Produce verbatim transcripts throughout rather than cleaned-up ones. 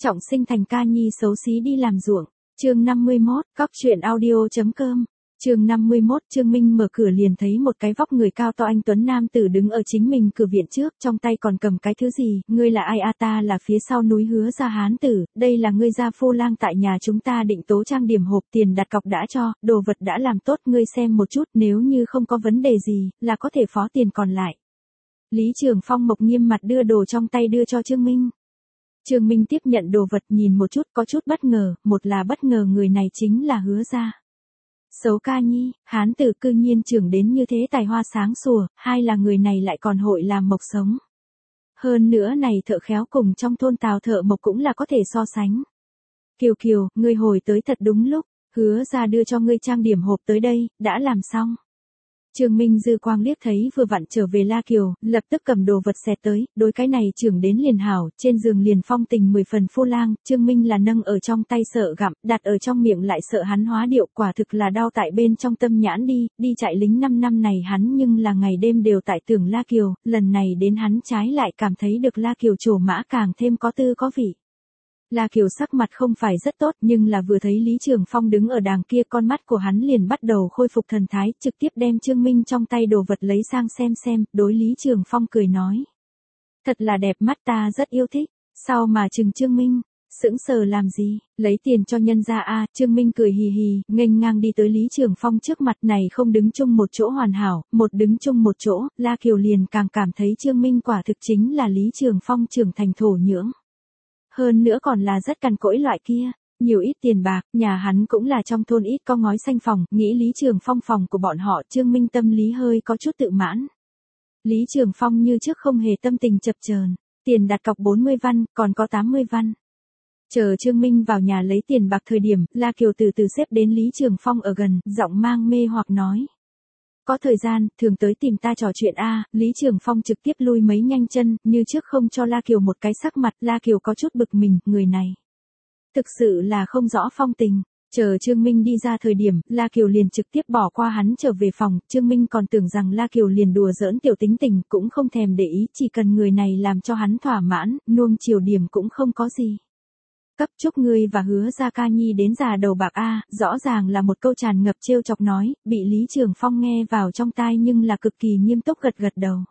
trọng sinh thành ca nhi xấu xí đi làm ruộng. Chương năm mươi mốt, cóc truyện audio.com. Chương năm mươi mốt, Trương Minh mở cửa liền thấy một cái vóc người cao to anh tuấn nam tử đứng ở chính mình cửa viện trước, trong tay còn cầm cái thứ gì, ngươi là ai a? Ta là phía sau núi Hứa gia hán tử, đây là ngươi gia phu lang tại nhà chúng ta định tố trang điểm hộp, tiền đặt cọc đã cho, đồ vật đã làm tốt, ngươi xem một chút, nếu như không có vấn đề gì, là có thể phó tiền còn lại. Lý Trường Phong mộc nghiêm mặt đưa đồ trong tay đưa cho Trương Minh. Trương Minh tiếp nhận đồ vật nhìn một chút có chút bất ngờ, một là bất ngờ người này chính là Hứa gia. Xấu ca nhi, hán tử cư nhiên trưởng đến như thế tài hoa sáng sủa, hai là người này lại còn hội làm mộc sống. Hơn nữa này thợ khéo cùng trong thôn Tào thợ mộc cũng là có thể so sánh. Kiều Kiều, ngươi hồi tới thật đúng lúc, Hứa gia đưa cho ngươi trang điểm hộp tới đây, đã làm xong. Trương Minh dư quang liếc thấy vừa vặn trở về La Kiều, lập tức cầm đồ vật xẹt tới, đối cái này trưởng đến liền hảo, trên giường liền phong tình mười phần phu lang, Trương Minh là nâng ở trong tay sợ gặm, đặt ở trong miệng lại sợ hắn hóa điệu, quả thực là đau tại bên trong tâm nhãn đi, đi chạy lính năm năm này hắn nhưng là ngày đêm đều tại tưởng La Kiều, lần này đến hắn trái lại cảm thấy được La Kiều trổ mã càng thêm có tư có vị. La Kiều sắc mặt không phải rất tốt nhưng là vừa thấy Lý Trường Phong đứng ở đàng kia con mắt của hắn liền bắt đầu khôi phục thần thái, trực tiếp đem Trương Minh trong tay đồ vật lấy sang xem xem, đối Lý Trường Phong cười nói. Thật là đẹp mắt, ta rất yêu thích, sau mà chừng Trương Minh, sững sờ làm gì, lấy tiền cho nhân ra a? Trương Minh cười hì hì, nghênh ngang đi tới Lý Trường Phong trước mặt, này không đứng chung một chỗ hoàn hảo, một đứng chung một chỗ, La Kiều liền càng cảm thấy Trương Minh quả thực chính là Lý Trường Phong trưởng thành thổ nhưỡng. Hơn nữa còn là rất cằn cỗi loại kia, nhiều ít tiền bạc, nhà hắn cũng là trong thôn ít có ngói xanh phòng, nghĩ Lý Trường Phong phòng của bọn họ, Trương Minh tâm lý hơi có chút tự mãn. Lý Trường Phong như trước không hề tâm tình chập chờn, tiền đặt cọc bốn mươi văn, còn có tám mươi văn. Chờ Trương Minh vào nhà lấy tiền bạc thời điểm, La Kiều từ từ xếp đến Lý Trường Phong ở gần, giọng mang mê hoặc nói. Có thời gian, thường tới tìm ta trò chuyện a. Lý Trường Phong trực tiếp lui mấy nhanh chân, như trước không cho La Kiều một cái sắc mặt, La Kiều có chút bực mình, người này. Thực sự là không rõ phong tình, chờ Trương Minh đi ra thời điểm, La Kiều liền trực tiếp bỏ qua hắn trở về phòng, Trương Minh còn tưởng rằng La Kiều liền đùa giỡn tiểu tính tình, cũng không thèm để ý, chỉ cần người này làm cho hắn thỏa mãn, nuông chiều điểm cũng không có gì. Cấp chúc ngươi và Hứa gia ca nhi đến già đầu bạc a, rõ ràng là một câu tràn ngập trêu chọc nói, bị Lý Trường Phong nghe vào trong tai nhưng là cực kỳ nghiêm túc gật gật đầu.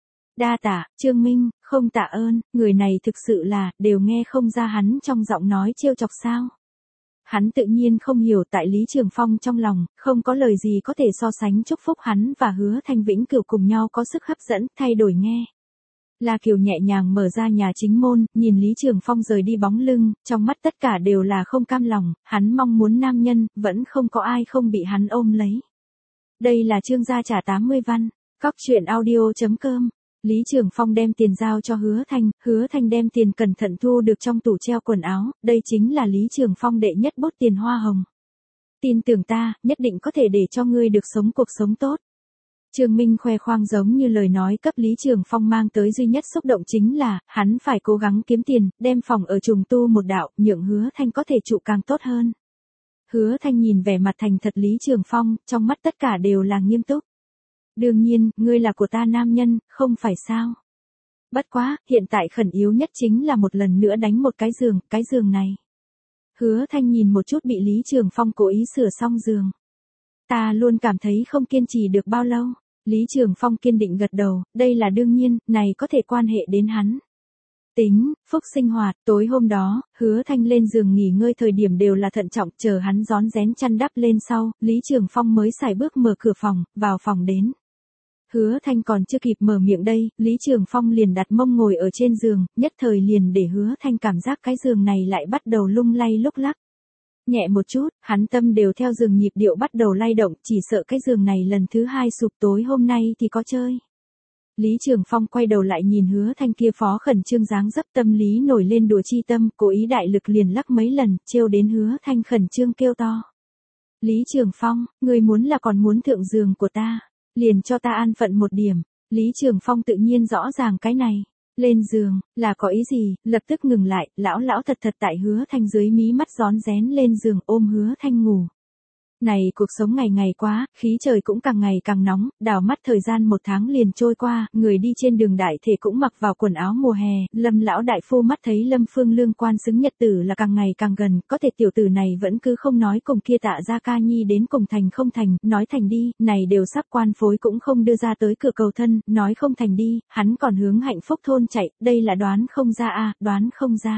Đa tạ, Trương Minh, không tạ ơn, người này thực sự là, đều nghe không ra hắn trong giọng nói trêu chọc sao. Hắn tự nhiên không hiểu tại Lý Trường Phong trong lòng, không có lời gì có thể so sánh chúc phúc hắn và Hứa Thanh vĩnh cửu cùng nhau có sức hấp dẫn, thay đổi nghe. La Kiều nhẹ nhàng mở ra nhà chính môn, nhìn Lý Trường Phong rời đi bóng lưng, trong mắt tất cả đều là không cam lòng, hắn mong muốn nam nhân, vẫn không có ai không bị hắn ôm lấy. Đây là Trương gia trả tám mươi văn, cóc truyện audio.com. Lý Trường Phong đem tiền giao cho Hứa Thanh, Hứa Thanh đem tiền cẩn thận thu được trong tủ treo quần áo, đây chính là Lý Trường Phong đệ nhất bút tiền hoa hồng. Tin tưởng ta, nhất định có thể để cho ngươi được sống cuộc sống tốt. Trương Minh khoe khoang giống như lời nói cấp Lý Trường Phong mang tới duy nhất xúc động chính là, hắn phải cố gắng kiếm tiền, đem phòng ở trùng tu một đạo, nhượng Hứa Thanh có thể trụ càng tốt hơn. Hứa Thanh nhìn vẻ mặt thành thật Lý Trường Phong, trong mắt tất cả đều là nghiêm túc. Đương nhiên, ngươi là của ta nam nhân, không phải sao. Bất quá, hiện tại khẩn yếu nhất chính là một lần nữa đánh một cái giường, cái giường này. Hứa Thanh nhìn một chút bị Lý Trường Phong cố ý sửa xong giường. Ta luôn cảm thấy không kiên trì được bao lâu. Lý Trường Phong kiên định gật đầu, đây là đương nhiên, này có thể quan hệ đến hắn. Tính, phúc sinh hoạt, tối hôm đó, Hứa Thanh lên giường nghỉ ngơi thời điểm đều là thận trọng, chờ hắn rón rén chăn đắp lên sau, Lý Trường Phong mới xài bước mở cửa phòng, vào phòng đến. Hứa Thanh còn chưa kịp mở miệng đây, Lý Trường Phong liền đặt mông ngồi ở trên giường, nhất thời liền để Hứa Thanh cảm giác cái giường này lại bắt đầu lung lay lúc lắc. Nhẹ một chút, hắn tâm đều theo giường nhịp điệu bắt đầu lay động, chỉ sợ cái giường này lần thứ hai sụp, tối hôm nay thì có chơi. Lý Trường Phong quay đầu lại nhìn Hứa Thanh kia phó khẩn trương dáng dấp, tâm lý nổi lên đùa chi tâm, cố ý đại lực liền lắc mấy lần, trêu đến Hứa Thanh khẩn trương kêu to. Lý Trường Phong, người muốn là còn muốn thượng giường của ta, liền cho ta an phận một điểm. Lý Trường Phong tự nhiên rõ ràng cái này. Lên giường, là có ý gì, lập tức ngừng lại, lão lão thật thật tại Hứa Thanh dưới mí mắt rón rén lên giường ôm Hứa Thanh ngủ. Này cuộc sống ngày ngày quá, khí trời cũng càng ngày càng nóng, đảo mắt thời gian một tháng liền trôi qua, người đi trên đường đại thể cũng mặc vào quần áo mùa hè, Lâm lão đại phu mắt thấy Lâm Phương Lương quan xứng nhật tử là càng ngày càng gần, có thể tiểu tử này vẫn cứ không nói cùng kia Tạ Gia ca nhi đến cùng thành không thành, nói thành đi, này đều sắp quan phối cũng không đưa ra tới cửa cầu thân, nói không thành đi, hắn còn hướng Hạnh Phúc thôn chạy, đây là đoán không ra a, đoán không ra.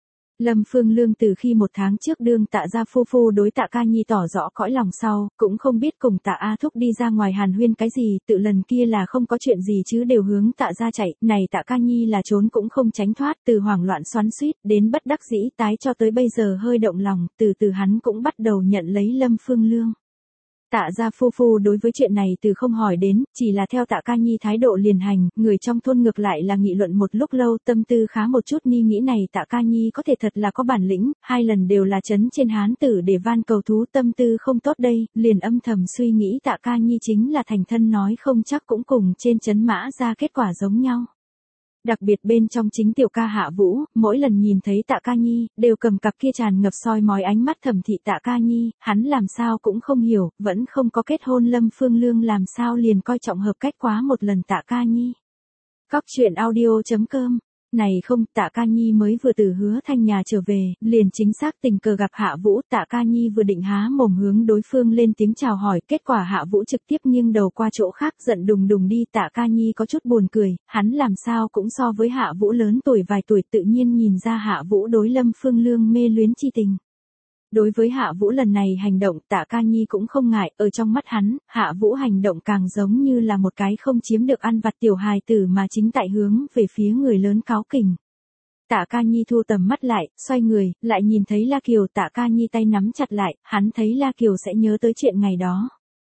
Lâm Phương Lương từ khi một tháng trước đương Tạ Gia phu phu đối Tạ Ca Nhi tỏ rõ cõi lòng sau, cũng không biết cùng Tạ A Thúc đi ra ngoài hàn huyên cái gì, tự lần kia là không có chuyện gì chứ đều hướng Tạ Gia chạy, này Tạ Ca Nhi là trốn cũng không tránh thoát, từ hoảng loạn xoắn xuýt đến bất đắc dĩ tái cho tới bây giờ hơi động lòng, từ từ hắn cũng bắt đầu nhận lấy Lâm Phương Lương. Tạ Gia phu phu đối với chuyện này từ không hỏi đến, chỉ là theo Tạ Ca Nhi thái độ liền hành, người trong thôn ngược lại là nghị luận một lúc lâu, tâm tư khá một chút ni nghĩ này Tạ Ca Nhi có thể thật là có bản lĩnh, hai lần đều là chấn trên hán tử để van cầu thú, tâm tư không tốt đây, liền âm thầm suy nghĩ Tạ Ca Nhi chính là thành thân nói không chắc cũng cùng trên chấn mã ra kết quả giống nhau. Đặc biệt bên trong chính tiểu ca Hạ Vũ, mỗi lần nhìn thấy Tạ Ca Nhi, đều cầm cặp kia tràn ngập soi mói ánh mắt thẩm thị Tạ Ca Nhi, hắn làm sao cũng không hiểu, vẫn không có kết hôn Lâm Phương Lương làm sao liền coi trọng hợp cách quá một lần Tạ Ca Nhi. Cóc truyện audio chấm com. Này không, Tạ Ca Nhi mới vừa từ Hứa Thanh nhà trở về, liền chính xác tình cờ gặp Hạ Vũ, Tạ Ca Nhi vừa định há mồm hướng đối phương lên tiếng chào hỏi, kết quả Hạ Vũ trực tiếp nghiêng đầu qua chỗ khác giận đùng đùng đi, Tạ Ca Nhi có chút buồn cười, hắn làm sao cũng so với Hạ Vũ lớn tuổi vài tuổi, tự nhiên nhìn ra Hạ Vũ đối Lâm Phương Lương mê luyến chi tình. Đối với Hạ Vũ lần này hành động, Tạ Ca Nhi cũng không ngại, ở trong mắt hắn, Hạ Vũ hành động càng giống như là một cái không chiếm được ăn vặt tiểu hài tử mà chính tại hướng về phía người lớn cáu kỉnh. Tạ Ca Nhi thu tầm mắt lại, xoay người, lại nhìn thấy La Kiều, Tạ Ca Nhi tay nắm chặt lại, hắn thấy La Kiều sẽ nhớ tới chuyện ngày đó.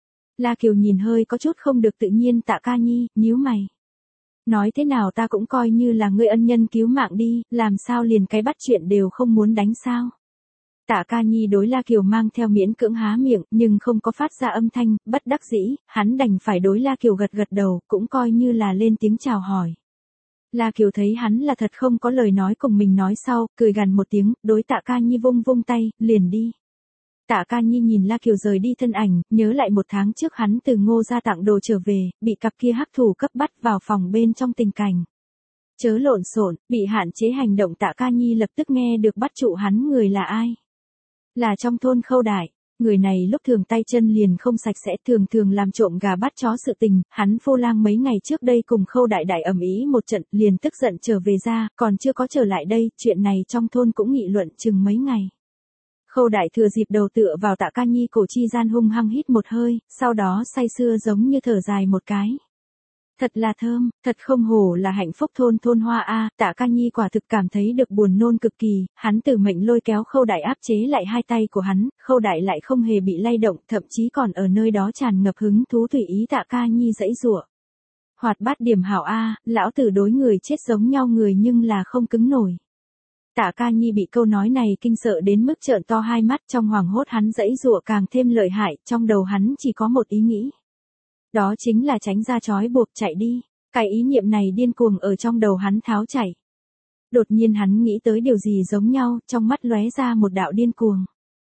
La Kiều nhìn hơi có chút không được tự nhiên Tạ Ca Nhi, nhíu mày. Nói thế nào ta cũng coi như là ngươi ân nhân cứu mạng đi, làm sao liền cái bắt chuyện đều không muốn đánh sao? Tạ Ca Nhi đối La Kiều mang theo miễn cưỡng há miệng, nhưng không có phát ra âm thanh, bất đắc dĩ, hắn đành phải đối La Kiều gật gật đầu, cũng coi như là lên tiếng chào hỏi. La Kiều thấy hắn là thật không có lời nói cùng mình nói sau, cười gằn một tiếng, đối Tạ Ca Nhi vung vung tay, liền đi. Tạ Ca Nhi nhìn La Kiều rời đi thân ảnh, nhớ lại một tháng trước hắn từ Ngô gia tặng đồ trở về, bị cặp kia hắc thủ cấp bắt vào phòng bên trong tình cảnh. Chớ lộn xộn, bị hạn chế hành động Tạ Ca Nhi lập tức nghe được bắt trụ hắn người là ai. Là trong thôn Khâu Đại, người này lúc thường tay chân liền không sạch sẽ, thường thường làm trộm gà bắt chó sự tình, hắn Phô Lang mấy ngày trước đây cùng Khâu Đại đại ầm ĩ một trận, liền tức giận trở về ra, còn chưa có trở lại đây, chuyện này trong thôn cũng nghị luận chừng mấy ngày. Khâu Đại thừa dịp đầu tựa vào Tạ Ca Nhi cổ chi gian hung hăng hít một hơi, sau đó say sưa giống như thở dài một cái. Thật là thơm, thật không hổ là Hạnh Phúc thôn thôn hoa a, Tạ Ca Nhi quả thực cảm thấy được buồn nôn cực kỳ, hắn từ mệnh lôi kéo Khâu Đại áp chế lại hai tay của hắn, Khâu Đại lại không hề bị lay động, thậm chí còn ở nơi đó tràn ngập hứng thú tùy ý Tạ Ca Nhi giãy giụa. Hoạt bát điểm hảo a, lão tử đối người chết giống nhau người nhưng là không cứng nổi. Tạ Ca Nhi bị câu nói này kinh sợ đến mức trợn to hai mắt, trong hoảng hốt hắn giãy giụa càng thêm lợi hại, trong đầu hắn chỉ có một ý nghĩ. Đó chính là tránh ra trói buộc chạy đi. Cái ý niệm này điên cuồng ở trong đầu hắn tháo chảy. Đột nhiên hắn nghĩ tới điều gì giống nhau, trong mắt lóe ra một đạo điên cuồng.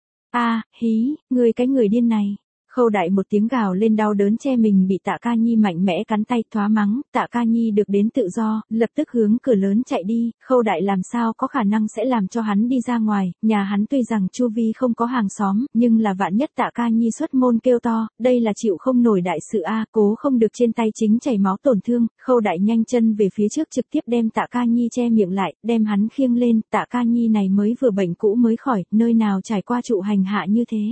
A, hí, ngươi cái người điên này. Khâu Đại một tiếng gào lên đau đớn che mình bị Tạ Ca Nhi mạnh mẽ cắn tay thoá mắng, Tạ Ca Nhi được đến tự do, lập tức hướng cửa lớn chạy đi, Khâu Đại làm sao có khả năng sẽ làm cho hắn đi ra ngoài, nhà hắn tuy rằng chu vi không có hàng xóm, nhưng là vạn nhất Tạ Ca Nhi xuất môn kêu to, đây là chịu không nổi đại sự a, cố không được trên tay chính chảy máu tổn thương, Khâu Đại nhanh chân về phía trước trực tiếp đem Tạ Ca Nhi che miệng lại, đem hắn khiêng lên, Tạ Ca Nhi này mới vừa bệnh cũ mới khỏi, nơi nào trải qua trụ hành hạ như thế.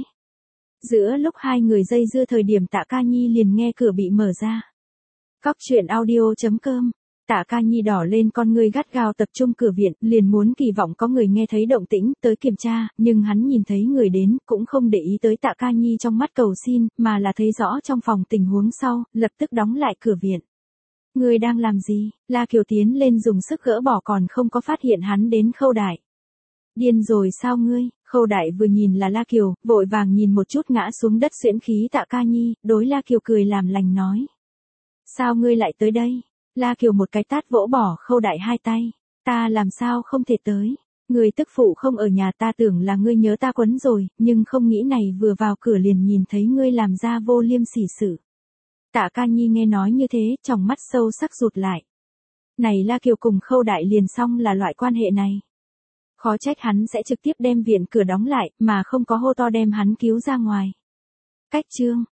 Giữa lúc hai người dây dưa thời điểm Tạ Ca Nhi liền nghe cửa bị mở ra. Cóc truyện audio chấm com. Tạ Ca Nhi đỏ lên con ngươi gắt gao tập trung cửa viện, liền muốn kỳ vọng có người nghe thấy động tĩnh, tới kiểm tra, nhưng hắn nhìn thấy người đến, cũng không để ý tới Tạ Ca Nhi trong mắt cầu xin, mà là thấy rõ trong phòng tình huống sau, lập tức đóng lại cửa viện. Người đang làm gì? La Kiều tiến lên dùng sức gỡ bỏ còn không có phát hiện hắn đến Khâu Đại. Điên rồi sao ngươi? Khâu Đại vừa nhìn là La Kiều, vội vàng nhìn một chút ngã xuống đất xuyễn khí Tạ Ca Nhi, đối La Kiều cười làm lành nói. Sao ngươi lại tới đây? La Kiều một cái tát vỗ bỏ Khâu Đại hai tay. Ta làm sao không thể tới? Người tức phụ không ở nhà, ta tưởng là ngươi nhớ ta quấn rồi, nhưng không nghĩ này vừa vào cửa liền nhìn thấy ngươi làm ra vô liêm sỉ sự. Tạ Ca Nhi nghe nói như thế, tròng mắt sâu sắc rụt lại. Này La Kiều cùng Khâu Đại liền xong là loại quan hệ này. Khó trách hắn sẽ trực tiếp đem viện cửa đóng lại, mà không có hô to đem hắn cứu ra ngoài. Cách chương